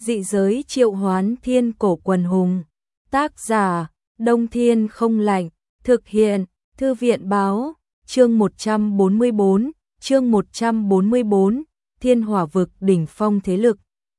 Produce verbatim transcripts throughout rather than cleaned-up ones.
Dị giới triệu hoán thiên cổ quần hùng. Tác giả, Đông Thiên không lạnh. Thực hiện, Thư viện báo. Chương một trăm bốn mươi bốn, chương một trăm bốn mươi bốn, Thiên Hỏa vực đỉnh phong thế lực.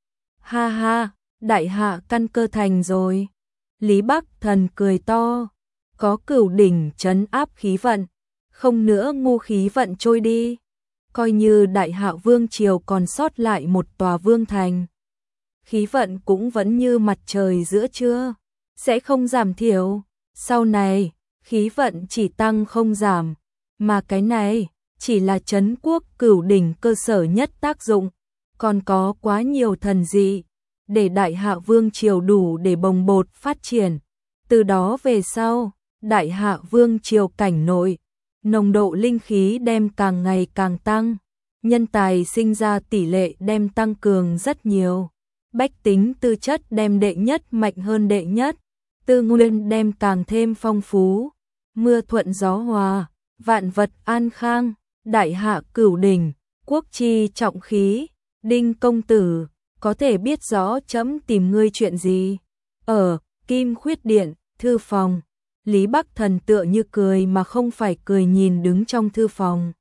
Ha ha, đại hạ căn cơ thành rồi. Lý Bắc Thần cười to, có cửu đỉnh trấn áp khí vận, không nữa ngu khí vận trôi đi. Coi như đại hạ vương triều còn sót lại một tòa vương thành. Khí vận cũng vẫn như mặt trời giữa trưa, sẽ không giảm thiểu. Sau này, khí vận chỉ tăng không giảm, mà cái này chỉ là trấn quốc cửu đỉnh cơ sở nhất tác dụng, còn có quá nhiều thần dị để đại hạ vương triều đủ để bồng bột phát triển. Từ đó về sau, đại hạ vương triều cảnh nội, nồng độ linh khí đem càng ngày càng tăng, nhân tài sinh ra tỷ lệ đem tăng cường rất nhiều, bách tính tư chất đem đệ nhất mạnh hơn đệ nhất, tư nguyên đem càng thêm phong phú, mưa thuận gió hòa, vạn vật an khang. Đại hạ cửu đỉnh, quốc chi trọng khí. Đinh công tử, có thể biết rõ chấm tìm ngươi chuyện gì? Ở Kim Khuyết Điện, thư phòng. Lý Bắc Thần tựa như cười mà không phải cười nhìn đứng trong thư phòng.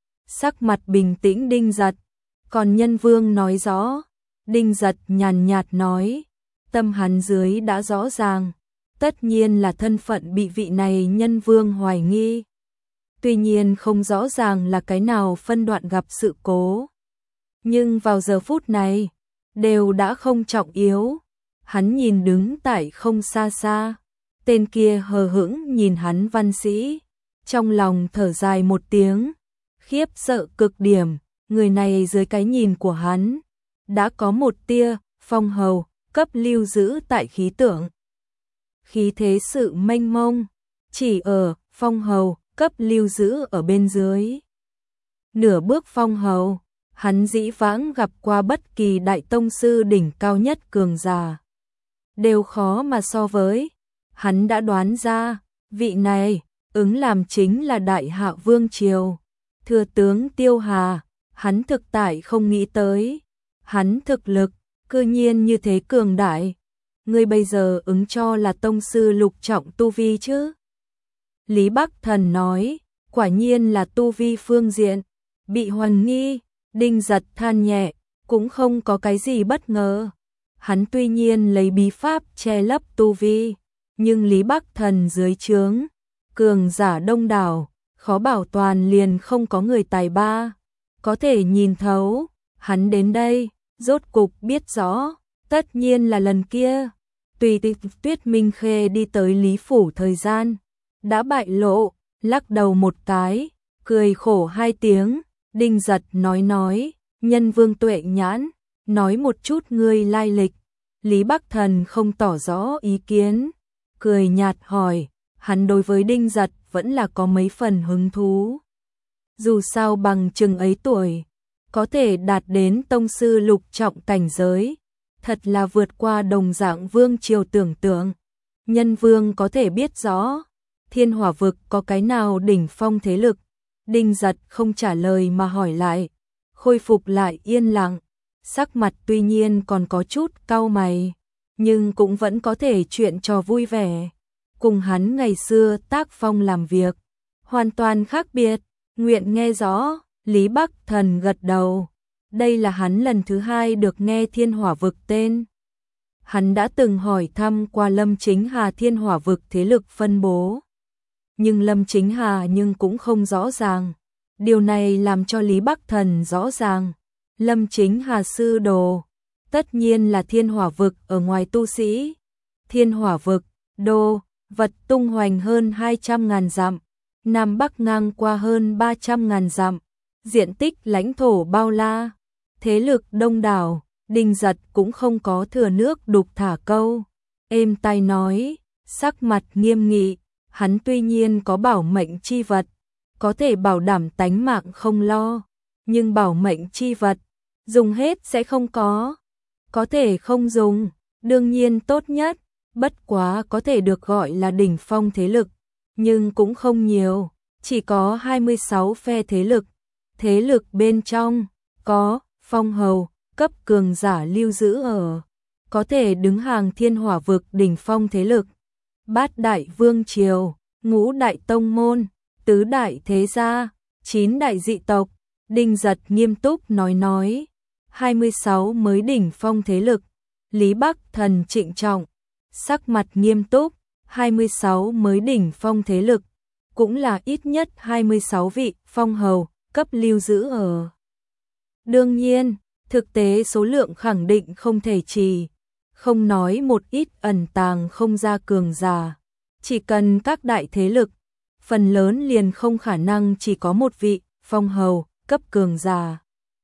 Sắc mặt bình tĩnh Đinh Giật. Còn Nhân Vương nói rõ. Đinh Giật nhàn nhạt nói, tâm hắn dưới đã rõ ràng, tất nhiên là thân phận bị vị này Nhân Vương hoài nghi. Tuy nhiên không rõ ràng là cái nào phân đoạn gặp sự cố. Nhưng vào giờ phút này, đều đã không trọng yếu. Hắn nhìn đứng tại không xa xa. Tên kia hờ hững nhìn hắn văn sĩ. Trong lòng thở dài một tiếng. Khiếp sợ cực điểm. Người này dưới cái nhìn của hắn. Đã có một tia, phong hầu, cấp lưu giữ tại khí tượng. Khí thế sự mênh mông. Chỉ ở, phong hầu, cấp lưu giữ ở bên dưới. Nửa bước phong hầu, hắn dĩ vãng gặp qua bất kỳ đại tông sư đỉnh cao nhất cường giả. Đều khó mà so với. Hắn đã đoán ra, vị này, ứng làm chính là đại hạ vương triều. Thừa tướng Tiêu Hà, hắn thực tại không nghĩ tới. Hắn thực lực, cư nhiên như thế cường đại. Ngươi bây giờ ứng cho là tông sư lục trọng tu vi chứ? Lý Bắc Thần nói, quả nhiên là tu vi phương diện, bị hoài nghi. Đinh Giật than nhẹ, cũng không có cái gì bất ngờ. Hắn tuy nhiên lấy bí pháp che lấp tu vi, nhưng Lý Bắc Thần dưới trướng, cường giả đông đảo, khó bảo toàn liền không có người tài ba, có thể nhìn thấu. Hắn đến đây, rốt cục biết rõ, tất nhiên là lần kia, tùy tịch Tuyết Minh Khê đi tới Lý Phủ thời gian, đã bại lộ, lắc đầu một cái, cười khổ hai tiếng. Đinh Giật nói nói, Nhân Vương tuệ nhãn, nói một chút ngươi lai lịch. Lý Bắc Thần không tỏ rõ ý kiến, cười nhạt hỏi, hắn đối với Đinh Giật vẫn là có mấy phần hứng thú. Dù sao bằng chừng ấy tuổi, có thể đạt đến tông sư lục trọng cảnh giới, thật là vượt qua đồng dạng vương triều tưởng tượng. Nhân Vương có thể biết rõ, Thiên Hỏa vực có cái nào đỉnh phong thế lực? Đinh Giật không trả lời mà hỏi lại, khôi phục lại yên lặng, sắc mặt tuy nhiên còn có chút cau mày, nhưng cũng vẫn có thể chuyện trò vui vẻ. Cùng hắn ngày xưa tác phong làm việc, hoàn toàn khác biệt. Nguyện nghe rõ. Lý Bắc Thần gật đầu. Đây là hắn lần thứ hai được nghe Thiên Hỏa vực tên. Hắn đã từng hỏi thăm qua Lâm Chính Hà Thiên Hỏa vực thế lực phân bố. Nhưng Lâm Chính Hà nhưng cũng không rõ ràng. Điều này làm cho Lý Bắc Thần rõ ràng. Lâm Chính Hà sư đồ, tất nhiên là Thiên Hỏa vực ở ngoài tu sĩ. Thiên Hỏa vực, đô, vật tung hoành hơn hai trăm ngàn dặm, Nam Bắc ngang qua hơn ba trăm ngàn dặm, diện tích lãnh thổ bao la, thế lực đông đảo. Đinh Giật cũng không có thừa nước đục thả câu, êm tai nói, sắc mặt nghiêm nghị. Hắn tuy nhiên có bảo mệnh chi vật, có thể bảo đảm tánh mạng không lo, nhưng bảo mệnh chi vật, dùng hết sẽ không có. Có thể không dùng, đương nhiên tốt nhất, bất quá có thể được gọi là đỉnh phong thế lực, nhưng cũng không nhiều, chỉ có hai mươi sáu phe thế lực. Thế lực bên trong, có, phong hầu, cấp cường giả lưu giữ ở có thể đứng hàng thiên hỏa vực đỉnh phong thế lực. Bát đại vương triều, ngũ đại tông môn, tứ đại thế gia, chín đại dị tộc, Đinh Giật nghiêm túc nói nói. hai mươi sáu mới đỉnh phong thế lực, Lý Bắc Thần trịnh trọng, sắc mặt nghiêm túc, hai mươi sáu mới đỉnh phong thế lực, cũng là ít nhất hai mươi sáu vị phong hầu cấp lưu giữ ở. Đương nhiên, thực tế số lượng khẳng định không thể trì, không nói một ít ẩn tàng không ra cường giả, chỉ cần các đại thế lực, phần lớn liền không khả năng chỉ có một vị phong hầu cấp cường giả.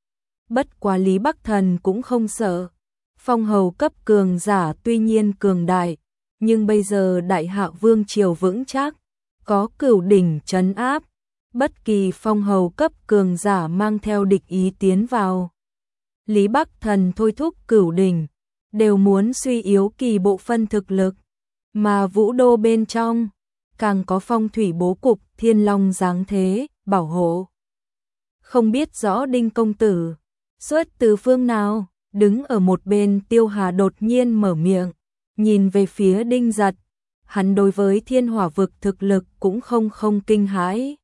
Bất quá Lý Bắc Thần cũng không sợ, phong hầu cấp cường giả tuy nhiên cường đại, nhưng bây giờ Đại Hạ vương triều vững chắc, có cửu đỉnh trấn áp, bất kỳ phong hầu cấp cường giả mang theo địch ý tiến vào. Lý Bắc Thần thôi thúc cửu đỉnh, đều muốn suy yếu kỳ bộ phân thực lực, mà vũ đô bên trong, càng có phong thủy bố cục thiên long giáng thế, bảo hộ. Không biết rõ Đinh công tử, xuất từ phương nào, đứng ở một bên Tiêu Hà đột nhiên mở miệng, nhìn về phía Đinh Giật, hắn đối với thiên hỏa vực thực lực cũng không không kinh hãi.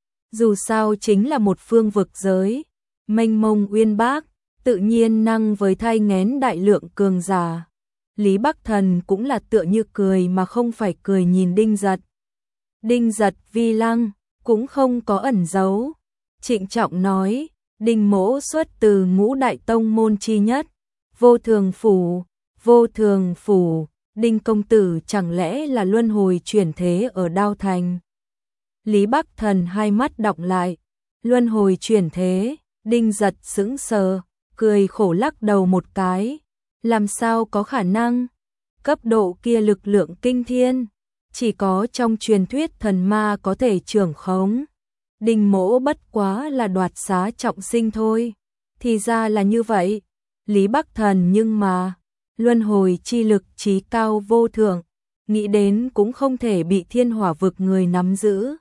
Dù sao chính là một phương vực giới, mênh mông uyên bác, tự nhiên năng với thai nghén đại lượng cường giả. Lý Bắc Thần cũng là tựa như cười mà không phải cười nhìn Đinh Giật. Đinh Giật vi lăng, cũng không có ẩn giấu. Trịnh trọng nói, Đinh mỗ xuất từ ngũ đại tông môn chi nhất, vô thường phủ, vô thường phủ, Đinh công tử chẳng lẽ là luân hồi chuyển thế ở Đao Thành. Lý Bắc Thần hai mắt đọng lại, luân hồi chuyển thế, Đinh Giật sững sờ, cười khổ lắc đầu một cái, làm sao có khả năng, cấp độ kia lực lượng kinh thiên, chỉ có trong truyền thuyết thần ma có thể trưởng khống. Đinh mỗ bất quá là đoạt xá trọng sinh thôi, thì ra là như vậy. Lý Bắc Thần nhưng mà, luân hồi chi lực trí cao vô thượng, nghĩ đến cũng không thể bị thiên hỏa vực người nắm giữ.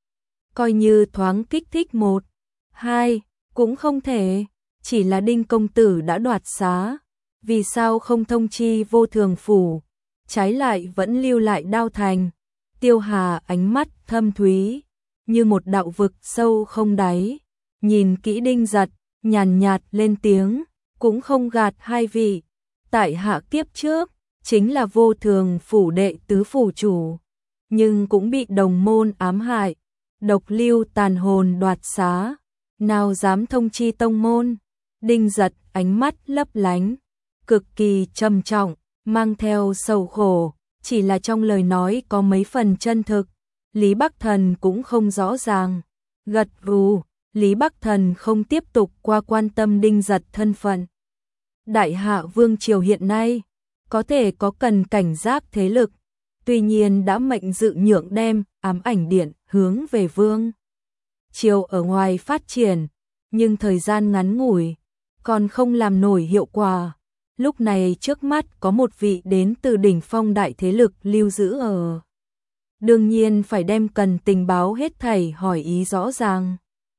Coi như thoáng kích thích một, hai, cũng không thể, chỉ là Đinh công tử đã đoạt xá, vì sao không thông chi vô thường phủ, trái lại vẫn lưu lại Đao Thành. Tiêu Hà ánh mắt thâm thúy, như một đạo vực sâu không đáy, nhìn kỹ Đinh Giật, nhàn nhạt lên tiếng, cũng không gạt hai vị. Tại hạ kiếp trước, chính là vô thường phủ đệ tứ phủ chủ, nhưng cũng bị đồng môn ám hại, độc lưu tàn hồn đoạt xá, nào dám thông chi tông môn. Đinh Giật ánh mắt lấp lánh, cực kỳ trầm trọng, mang theo sầu khổ, chỉ là trong lời nói có mấy phần chân thực. Lý Bắc Thần cũng không rõ ràng, gật gù, Lý Bắc Thần không tiếp tục qua quan tâm Đinh Giật thân phận. Đại Hạ vương triều hiện nay, có thể có cần cảnh giác thế lực, tuy nhiên đã mệnh dự nhượng đem ám ảnh điện hướng về vương triều ở ngoài phát triển, nhưng thời gian ngắn ngủi, còn không làm nổi hiệu quả. Lúc này trước mắt có một vị đến từ đỉnh phong đại thế lực lưu giữ ở. Đương nhiên phải đem cần tình báo hết thảy hỏi ý rõ ràng.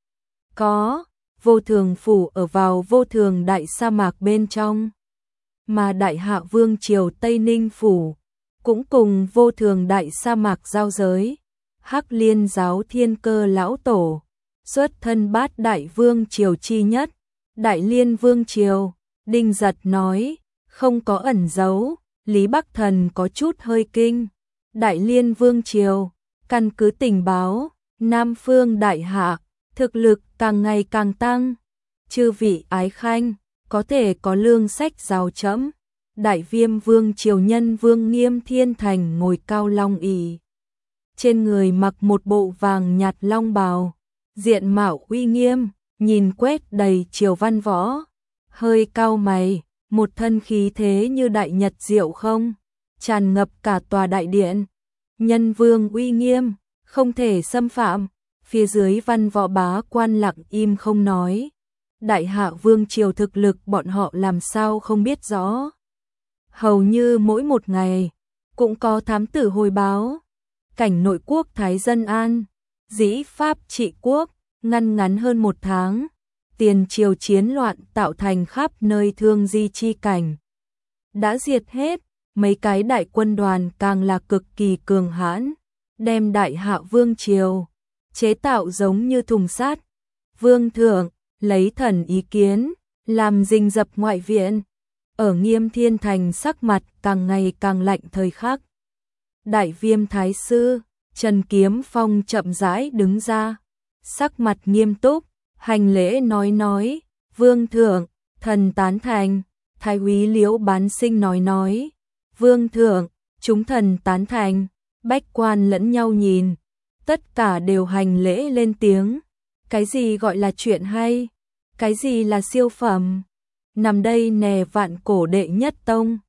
Có, vô thường phủ ở vào vô thường đại sa mạc bên trong, mà Đại Hạ vương triều Tây Ninh phủ cũng cùng vô thường đại sa mạc giao giới. Hắc Liên giáo thiên cơ lão tổ, xuất thân bát đại vương triều chi nhất, Đại Liên vương triều. Đinh Giật nói, không có ẩn giấu. Lý Bắc Thần có chút hơi kinh. Đại Liên vương triều, căn cứ tình báo, Nam phương Đại Hạ, thực lực càng ngày càng tăng. Chư vị ái khanh, có thể có lương sách giáo chấm. Đại Viêm vương triều nhân vương Nghiêm Thiên Thành ngồi cao long ỷ, trên người mặc một bộ vàng nhạt long bào, diện mạo uy nghiêm, nhìn quét đầy triều văn võ, hơi cau mày, một thân khí thế như đại nhật diệu không, tràn ngập cả tòa đại điện. Nhân vương uy nghiêm, không thể xâm phạm, phía dưới văn võ bá quan lặng im không nói. Đại Hạ vương triều thực lực bọn họ làm sao không biết rõ. Hầu như mỗi một ngày, cũng có thám tử hồi báo. Cảnh nội quốc thái dân an, dĩ pháp trị quốc, ngăn ngắn hơn một tháng. Tiền triều chiến loạn tạo thành khắp nơi thương di chi cảnh. đã diệt hết, mấy cái đại quân đoàn càng là cực kỳ cường hãn, đem đại hạ vương triều chế tạo giống như thùng sắt. Vương thượng lấy thần ý kiến, làm rình rập ngoại viện. Ở Nghiêm Thiên Thành sắc mặt càng ngày càng lạnh thời khắc. Đại Viêm Thái sư Trần Kiếm Phong chậm rãi đứng ra, sắc mặt nghiêm túc, hành lễ nói nói, Vương thượng, thần tán thành. Thái úy Liễu Bán Sinh nói nói, Vương thượng, chúng thần tán thành. Bách quan lẫn nhau nhìn, tất cả đều hành lễ lên tiếng. Cái gì gọi là chuyện hay? Cái gì là siêu phẩm? Nằm đây nè vạn cổ đệ nhất tông.